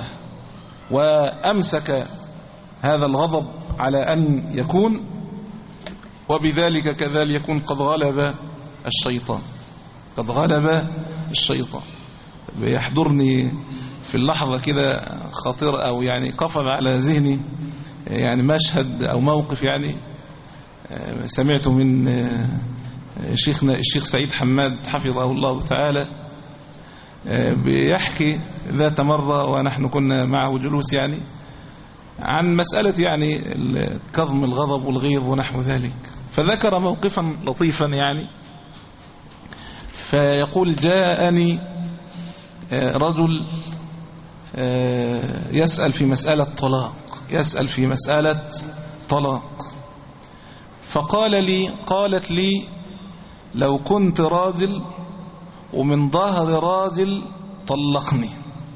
وأمسك هذا الغضب على أن يكون، وبذلك كذلك يكون قد غلب الشيطان، قد غلب الشيطان. بيحضرني في اللحظة كده خطير، أو يعني قفل على ذهني يعني مشهد أو موقف يعني سمعته من شيخنا الشيخ سعيد حماد حفظه الله تعالى، بيحكي ذات مرة ونحن كنا معه جلوس يعني عن مسألة يعني كظم الغضب والغيظ ونحو ذلك، فذكر موقفا لطيفا يعني، فيقول جاءني رجل يسأل في مسألة طلاق يسأل في مسألة طلاق فقال لي قالت لي لو كنت راجل ومن ظهر راجل طلقني.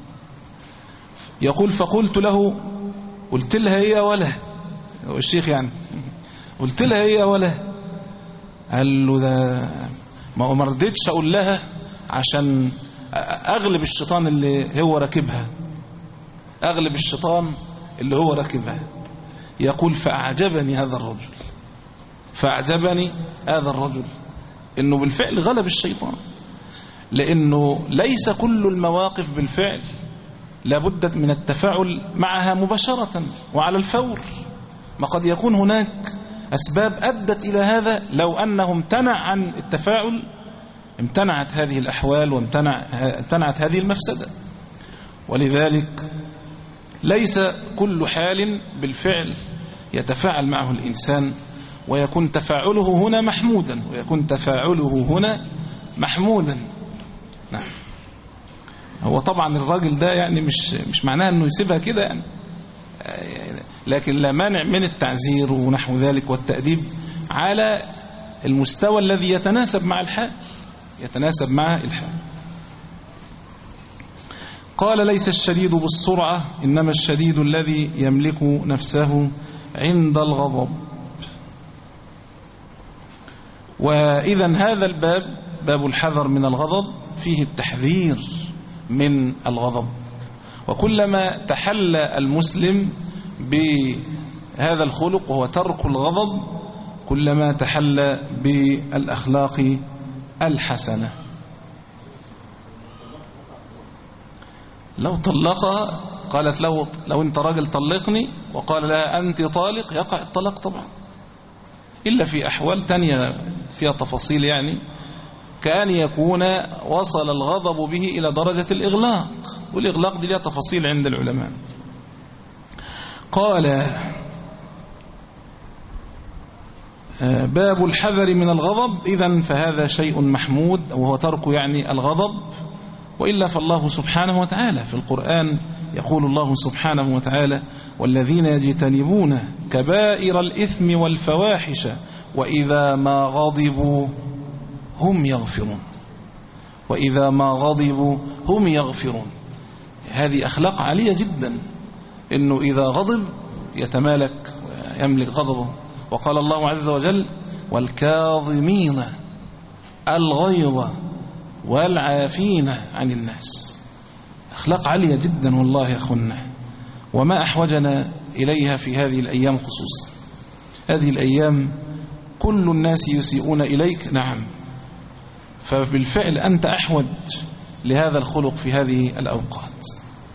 يقول فقلت له، قلت لها هي ولا الشيخ يعني قلت لها هي ولا قال له ده ما ما رضيتش اقول لها عشان اغلب الشيطان اللي هو راكبها اغلب الشيطان اللي هو راكبها. يقول فاعجبني هذا الرجل فاعجبني هذا الرجل انه بالفعل غلب الشيطان، لانه ليس كل المواقف بالفعل لابد من التفاعل معها مباشرة وعلى الفور، ما قد يكون هناك أسباب أدت إلى هذا لو أنه امتنع عن التفاعل امتنعت هذه الأحوال وامتنعت هذه المفسدة. ولذلك ليس كل حال بالفعل يتفاعل معه الإنسان ويكون تفاعله هنا محمودا ويكون تفاعله هنا محمودا. نعم. هو طبعا الراجل ده يعني مش مش معناه انه يسيبها كده يعني، لكن لا مانع من التعزير ونحو ذلك والتأديب على المستوى الذي يتناسب مع الحال يتناسب مع الحال. قال ليس الشديد بالسرعة إنما الشديد الذي يملك نفسه عند الغضب. وإذا هذا الباب باب الحذر من الغضب فيه التحذير من الغضب، وكلما تحلى المسلم بهذا الخلق وهو ترك الغضب كلما تحلى بالأخلاق الحسنة. لو طلقها قالت له لو انت راجل طلقني وقال لها أنت طالق يقع الطلاق طبعا، إلا في أحوال تانية فيها تفاصيل يعني، كأن يكون وصل الغضب به إلى درجة الإغلاق، والإغلاق دي لها تفاصيل عند العلماء. قال باب الحذر من الغضب. إذن فهذا شيء محمود وهو ترك يعني الغضب، وإلا فالله سبحانه وتعالى في القرآن يقول الله سبحانه وتعالى والذين يجتنبون كبائر الإثم والفواحش وإذا ما غضبوا هم يغفرون وإذا ما غضبوا هم يغفرون. هذه أخلاق عالية جدا، إنه إذا غضب يتمالك ويملك غضبه. وقال الله عز وجل والكاظمين الغيظ والعافين عن الناس. أخلاق عالية جدا والله يا أخونا، وما أحوجنا إليها في هذه الأيام خصوصا. هذه الأيام كل الناس يسيئون إليك، نعم، فبالفعل أنت أحوج لهذا الخلق في هذه الأوقات.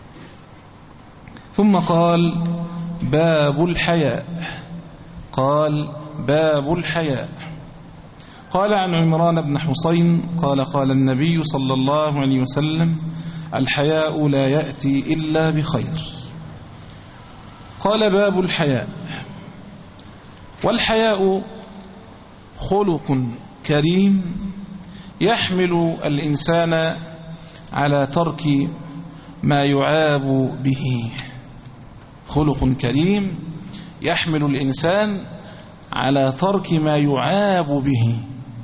ثم قال باب الحياء. قال باب الحياء. قال عن عمران بن حسين قال قال النبي صلى الله عليه وسلم الحياء لا يأتي إلا بخير. قال باب الحياء. والحياء خلق كريم يحمل الإنسان على ترك ما يعاب به. خلق كريم يحمل الإنسان على ترك ما يعاب به.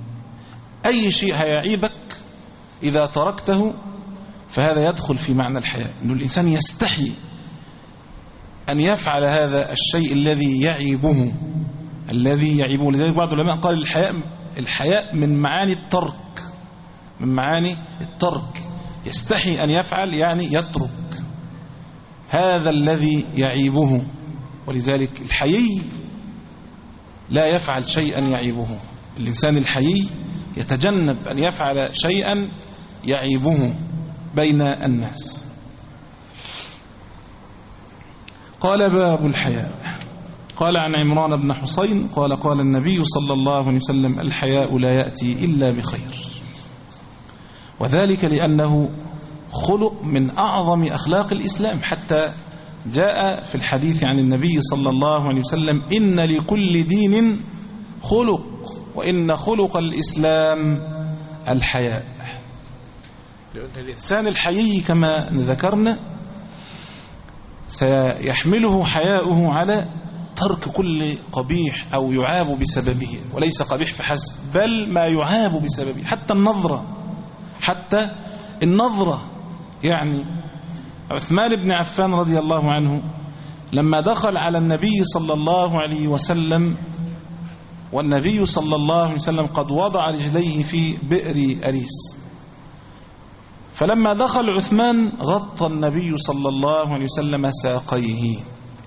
أي شيء هيعيبك إذا تركته فهذا يدخل في معنى الحياء، أن الإنسان يستحي أن يفعل هذا الشيء الذي يعيبه الذي يعيبه. لذلك بعض العلماء قال الحياء الحياء من معاني الترك، من معاني الترك، يستحي أن يفعل يعني يترك هذا الذي يعيبه. ولذلك الحيي لا يفعل شيئا يعيبه، الإنسان الحيي يتجنب أن يفعل شيئا يعيبه بين الناس. قال باب الحياء. قال عن عمران بن حسين قال قال النبي صلى الله عليه وسلم الحياء لا يأتي إلا بخير، وذلك لأنه خلق من أعظم أخلاق الإسلام، حتى جاء في الحديث عن النبي صلى الله عليه وسلم إن لكل دين خلق وإن خلق الإسلام الحياء. الإنسان الحيي كما ذكرنا سيحمله حياؤه على ترك كل قبيح أو يعاب بسببه، وليس قبيح فحسب بل ما يعاب بسببه، حتى النظرة حتى النظرة. يعني عثمان بن عفان رضي الله عنه لما دخل على النبي صلى الله عليه وسلم والنبي صلى الله عليه وسلم قد وضع رجليه في بئر أريس، فلما دخل عثمان غطى النبي صلى الله عليه وسلم ساقيه،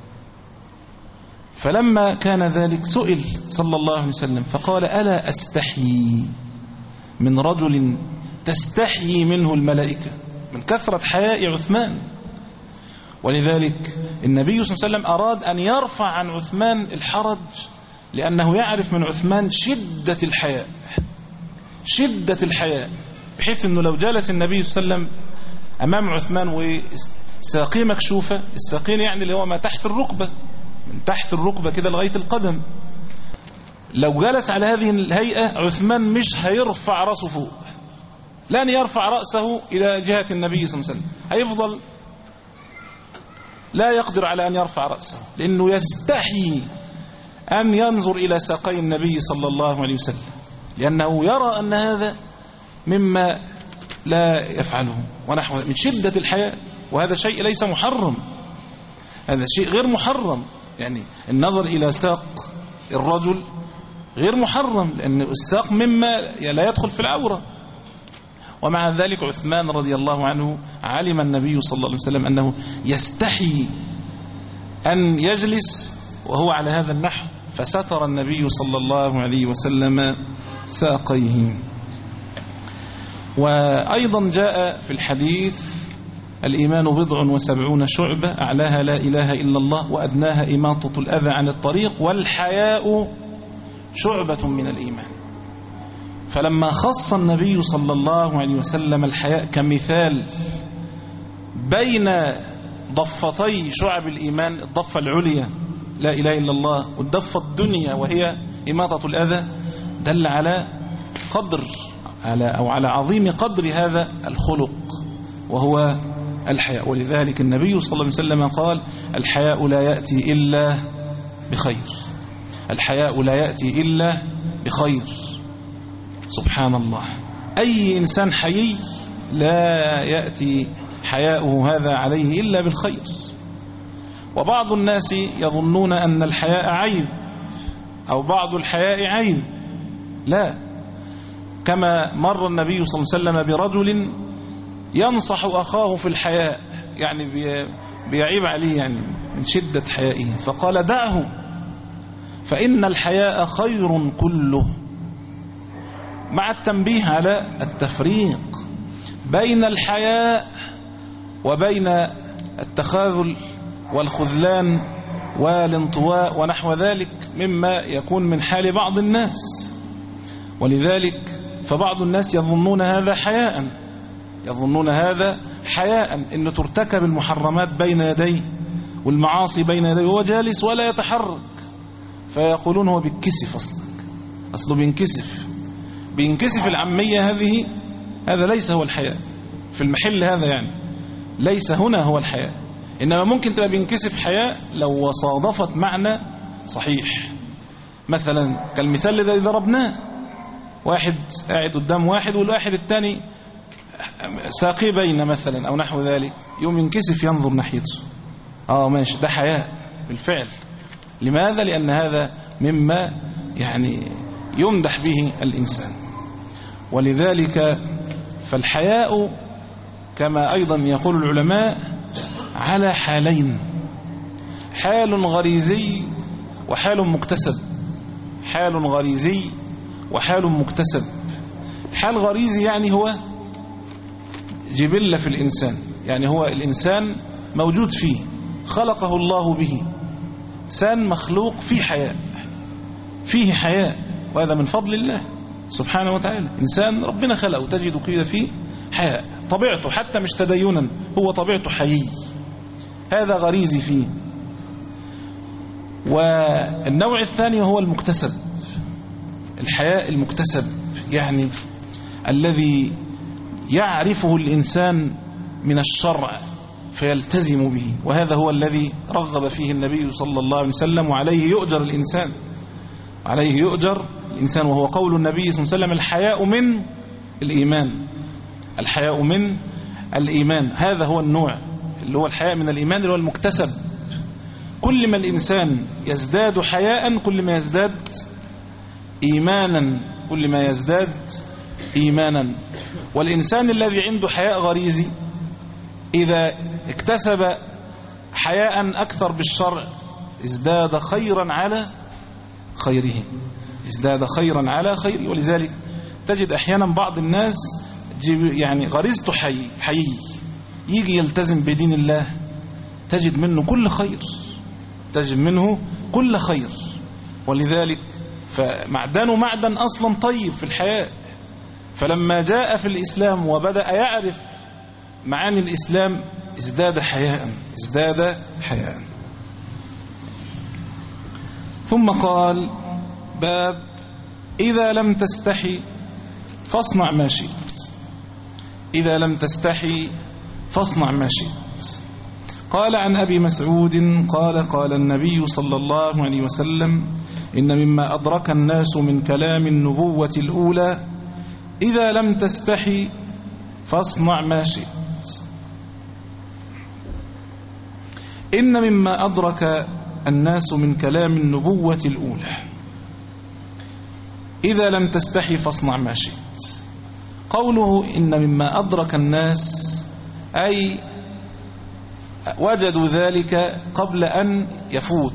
فلما كان ذلك سئل صلى الله عليه وسلم فقال ألا أستحيي من رجل تستحيي منه الملائكة، من كثرة حياء عثمان. ولذلك النبي صلى الله عليه وسلم أراد أن يرفع عن عثمان الحرج، لأنه يعرف من عثمان شدة الحياء شدة الحياء بحيث أنه لو جلس النبي صلى الله عليه وسلم أمام عثمان وساقيه مكشوفة، الساقين يعني اللي هو ما تحت الركبة، من تحت الركبة كده لغاية القدم، لو جلس على هذه الهيئة عثمان مش هيرفع رأسه فوق، لن يرفع رأسه إلى جهة النبي صلى الله عليه وسلم، هيفضل لا يقدر على أن يرفع رأسه، لأنه يستحي أن ينظر إلى ساقي النبي صلى الله عليه وسلم، لأنه يرى أن هذا مما لا يفعله ونحو من شدة الحياء. وهذا شيء ليس محرم، هذا شيء غير محرم، يعني النظر إلى ساق الرجل غير محرم، لأن الساق مما لا يدخل في العورة. ومع ذلك عثمان رضي الله عنه علم النبي صلى الله عليه وسلم أنه يستحي أن يجلس وهو على هذا النحو، فستر النبي صلى الله عليه وسلم ساقيه. وأيضا جاء في الحديث الإيمان بضع وسبعون شعبة أعلاها لا إله إلا الله وأدناها إماطة الأذى عن الطريق والحياء شعبة من الإيمان. فلما خص النبي صلى الله عليه وسلم الحياء كمثال بين ضفتي شعب الإيمان، الضفة العليا لا إله إلا الله والضفة الدنيا وهي إماطة الأذى، دل على قدر على أو على عظيم قدر هذا الخلق وهو الحياء. ولذلك النبي صلى الله عليه وسلم قال الحياء لا يأتي إلا بخير، الحياء لا يأتي إلا بخير. سبحان الله، أي إنسان حيي لا يأتي حياؤه هذا عليه إلا بالخير. وبعض الناس يظنون أن الحياء عيب أو بعض الحياء عيب، لا، كما مر النبي صلى الله عليه وسلم برجل ينصح أخاه في الحياء، يعني بيعيب عليه يعني من شدة حيائه، فقال دعه فإن الحياء خير كله، مع التنبيه على التفريق بين الحياء وبين التخاذل والخذلان والانطواء ونحو ذلك مما يكون من حال بعض الناس. ولذلك فبعض الناس يظنون هذا حياء، يظنون هذا حياء إنه ترتكب المحرمات بين يديه والمعاصي بين يديه وهو جالس ولا يتحرك، فيقولون هو بينكسف، أصلا أصله بينكسف بينكسف العامية هذه، هذا ليس هو الحياء في المحل هذا، يعني ليس هنا هو الحياء. إنما ممكن تبقى بينكسف حياء لو صادفت معنى صحيح، مثلا كالمثال الذي ضربناه، واحد قاعد قدام واحد والواحد الثاني ساقيه بين مثلا أو نحو ذلك، يوم ينكسف ينظر ناحيته. آه ماشي، ده حياء بالفعل. لماذا؟ لأن هذا مما يعني يمدح به الإنسان. ولذلك فالحياء كما أيضا يقول العلماء على حالين: حال غريزي وحال مكتسب. حال غريزي وحال مكتسب. حال غريزي يعني هو جبلة في الإنسان، يعني هو الإنسان موجود فيه، خلقه الله به، إنسان مخلوق فيه حياء، فيه حياء، وهذا من فضل الله سبحانه وتعالى. إنسان ربنا خلقه تجد كده فيه حياء، طبيعته حتى مش تدينا، هو طبيعته حيي، هذا غريزي فيه. والنوع الثاني هو المكتسب، الحياء المكتسب، يعني الذي يعرفه الإنسان من الشرع فيلتزم به، وهذا هو الذي رغب فيه النبي صلى الله عليه وسلم، وعليه يؤجر الإنسان، عليه يؤجر الإنسان. وهو قول النبي صلى الله عليه وسلم: الحياء من الإيمان، الحياء من الإيمان. هذا هو النوع اللي هو الحياء من الإيمان، اللي هو المكتسب. كل ما الإنسان يزداد حياء كل ما يزداد إيمانا، كل ما يزداد إيمانا. والإنسان الذي عنده حياء غريزي إذا اكتسب حياء أكثر بالشرع ازداد خيرا على خيره، ازداد خيرا على خيره. ولذلك تجد أحيانا بعض الناس يعني غريزته حي حي يجي يلتزم بدين الله تجد منه كل خير، تجد منه كل خير. ولذلك فمعدنه معدن أصلا طيب في الحياة، فلما جاء في الإسلام وبدأ يعرف معاني الإسلام ازداد حياء، ازداد حياء. ثم قال: باب إذا لم تستحي فاصنع ما شئت. إذا لم تستحي فاصنع ما شئت. قال عن أبي مسعود قال: قال النبي صلى الله عليه وسلم: إن مما أدرك الناس من كلام النبوة الأولى إذا لم تستحي فاصنع ما شئت. إن مما أدرك الناس من كلام النبوة الأولى إذا لم تستحي فاصنع ما شئت. قوله إن مما أدرك الناس أي وجدوا ذلك قبل أن يفوت،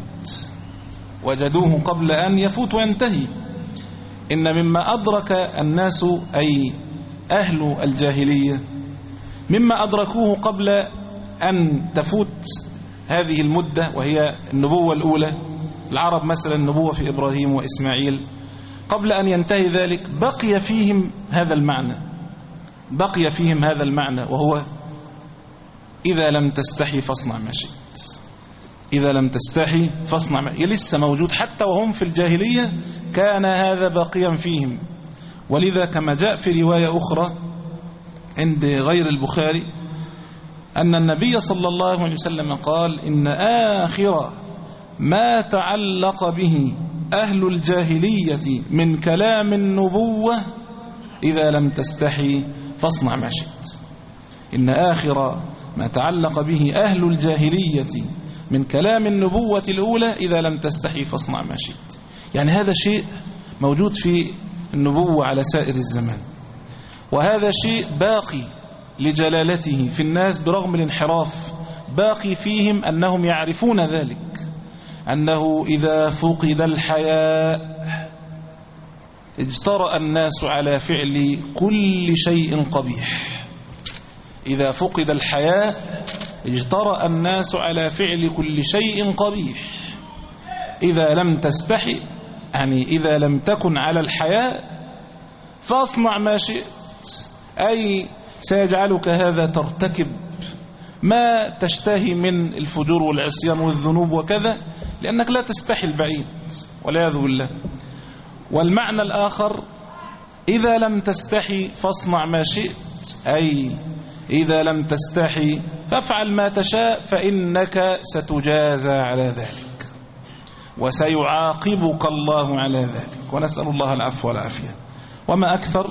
وجدوه قبل أن يفوت وينتهي. إن مما أدرك الناس أي أهل الجاهلية، مما أدركوه قبل أن تفوت هذه المدة وهي النبوة الأولى. العرب مثلا النبوة في إبراهيم وإسماعيل، قبل أن ينتهي ذلك بقي فيهم هذا المعنى، بقي فيهم هذا المعنى، وهو إذا لم تستحي فاصنع ما شئت. إذا لم تستحي فاصنع ما شئت، لسه موجود حتى وهم في الجاهلية، كان هذا باقيا فيهم. ولذا كما جاء في رواية أخرى عند غير البخاري أن النبي صلى الله عليه وسلم قال: إن آخر ما تعلق به أهل الجاهلية من كلام النبوة إذا لم تستحي فاصنع ما شئت. إن آخر ما تعلق به أهل الجاهلية من كلام النبوة الأولى إذا لم تستحي فاصنع ما شئت. يعني هذا شيء موجود في النبوة على سائر الزمان، وهذا شيء باقي لجلالته في الناس برغم الانحراف، باقي فيهم أنهم يعرفون ذلك، أنه إذا فقد الحياء اجترأ الناس على فعل كل شيء قبيح. إذا فقد الحياء اجترأ الناس على فعل كل شيء قبيح. إذا لم تستحي يعني إذا لم تكن على الحياء فاصنع ما شئت، أي سيجعلك هذا ترتكب ما تشتهي من الفجور والعصيان والذنوب وكذا، لأنك لا تستحي البعيد والعياذ بالله. والمعنى الآخر: إذا لم تستحي فاصنع ما شئت، أي إذا لم تستحي فافعل ما تشاء فإنك ستجازى على ذلك وسيعاقبك الله على ذلك، ونسأل الله العفو والعافية. وما أكثر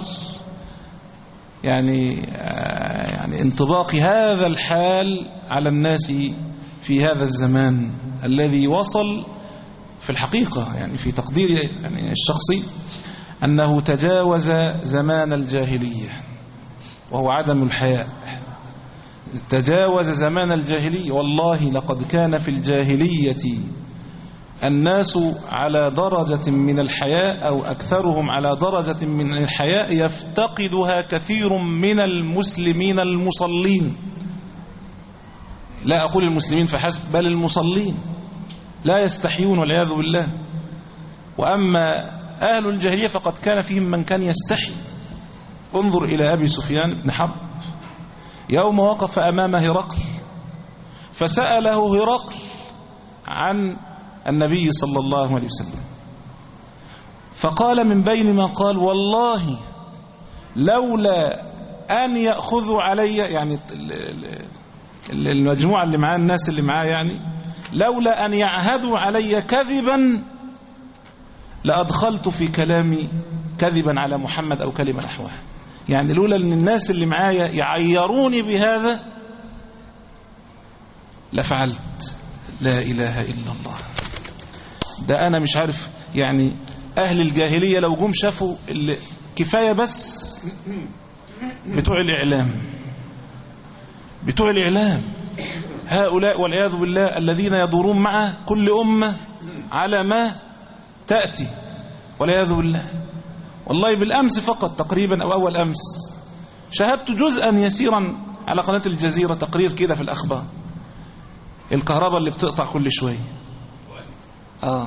يعني يعني انطباق هذا الحال على الناس في هذا الزمان الذي وصل في الحقيقة، يعني في تقديري يعني الشخصي، أنه تجاوز زمان الجاهلية وهو عدم الحياء. تجاوز زمان الجاهلية. والله لقد كان في الجاهلية الناس على درجة من الحياء أو أكثرهم على درجة من الحياء يفتقدها كثير من المسلمين المصلين. لا أقول المسلمين فحسب، بل المصلين لا يستحيون والعياذ بالله. وأما أهل الجاهلية فقد كان فيهم من كان يستحي. انظر إلى أبي سفيان بن حرب يوم وقف أمام هرقل فسأله هرقل عن النبي صلى الله عليه وسلم، فقال من بين ما قال: والله لولا أن يأخذوا علي، يعني المجموعة اللي معاه الناس اللي معاه، يعني لولا أن يعهدوا علي كذبا لأدخلت في كلامي كذبا على محمد أو كلمة نحوها. يعني لولا أن الناس اللي معايا يعيروني بهذا لفعلت. لا إله إلا الله. ده أنا مش عارف، يعني أهل الجاهلية لو جم شافوا كفاية بس بتوع الإعلام بتوع الإعلام هؤلاء والعياذ بالله الذين يدورون مع كل أمة على ما تأتي والعياذ بالله. والله بالأمس فقط تقريبا أو أول أمس شاهدت جزءا يسيرا على قناة الجزيرة، تقرير كده في الأخبار، الكهرباء اللي بتقطع كل شوية. آه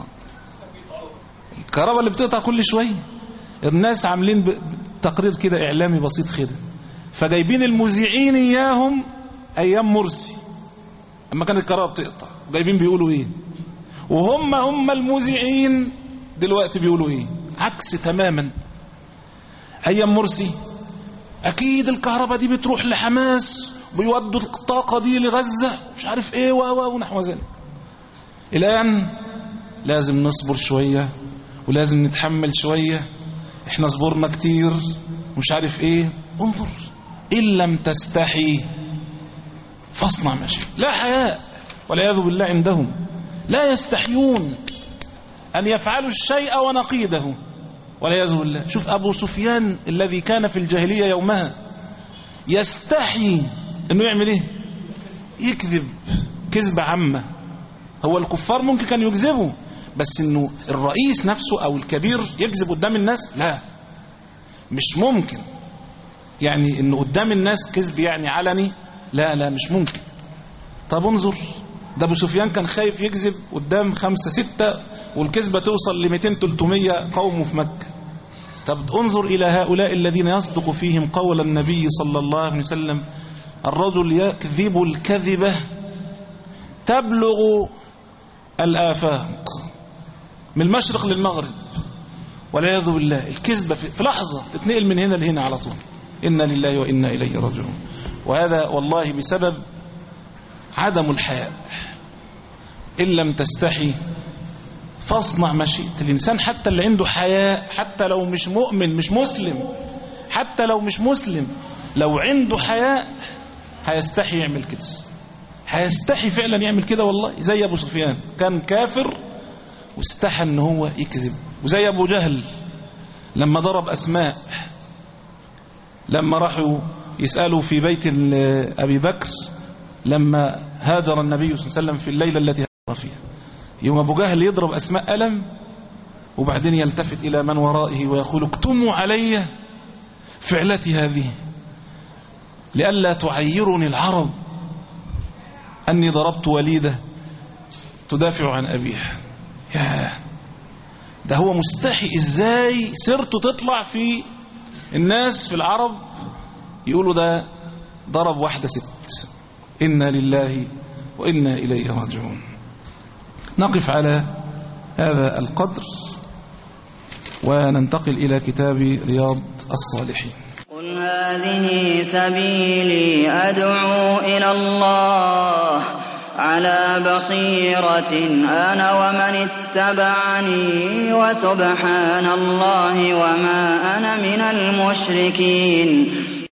الكهرباء اللي بتقطع كل شوية. الناس عاملين تقرير كده إعلامي بسيط كده، فجايبين المذيعين إياهم أيام مرسي أما كانت الكهرباء بتقطع، جايبين بيقولوا إيه، وهم هم المذيعين دلوقتي بيقولوا إيه، عكس تماما. أيام مرسي أكيد الكهرباء دي بتروح لحماس ويودوا الطاقة دي لغزة مش عارف إيه و ونحو ذلك. الآن لازم نصبر شوية ولازم نتحمل شوية، إحنا صبرنا كتير ومش عارف إيه. انظر، إن لم تستحي فاصنع ما شئت. لا حياء والعياذ بالله عندهم، لا يستحيون أن يفعلوا الشيء ونقيده والعياذ بالله. شوف أبو سفيان الذي كان في الجاهلية يومها يستحي أنه يعمل إيه؟ يكذب كذب عامة. هو الكفار ممكن كان يكذبوا، بس أنه الرئيس نفسه أو الكبير يكذب قدام الناس لا، مش ممكن. يعني أنه قدام الناس كذب يعني علني، لا لا مش ممكن. طب انظر، ده أبو سفيان كان خايف يكذب قدام خمسة ستة والكذبة توصل لمئتين ثلاثمائة قوم في مكة. طب انظر إلى هؤلاء الذين يصدق فيهم قول النبي صلى الله عليه وسلم: الرجل يكذب الكذبة تبلغ الآفاق من المشرق للمغرب والعياذ بالله. الكذبة في لحظة تتنقل من هنا لهنا على طول. إنا لله وإنا إليه راجعون. وهذا والله بسبب عدم الحياء. إن لم تستحي فاصنع ما شئت. الإنسان حتى اللي عنده حياء، حتى لو مش مؤمن مش مسلم، حتى لو مش مسلم، لو عنده حياء هيستحي يعمل كده، هيستحي فعلا يعمل كده. والله زي أبو سفيان كان كافر واستحى ان هو يكذب، وزي أبو جهل لما ضرب أسماء لما راحوا يسألوا في بيت أبي بكر لما هاجر النبي صلى الله عليه وسلم في الليلة التي هاجر فيها. يوم أبو جهل يضرب أسماء ألم وبعدين يلتفت إلى من ورائه ويقول: اكتموا علي فعلتي هذه لئلا تعيرني العرب أني ضربت وليدة تدافع عن أبيها. يا ده هو مستحي. إزاي سيرته تطلع في الناس في العرب يقولوا ده ضرب واحدة ست. إنا لله وإنا إليه راجعون. نقف على هذا القدر وننتقل إلى كتاب رياض الصالحين. قل هذه سبيلي أدعو إلى الله على بصيرة أنا ومن اتبعني وسبحان الله وما أنا من المشركين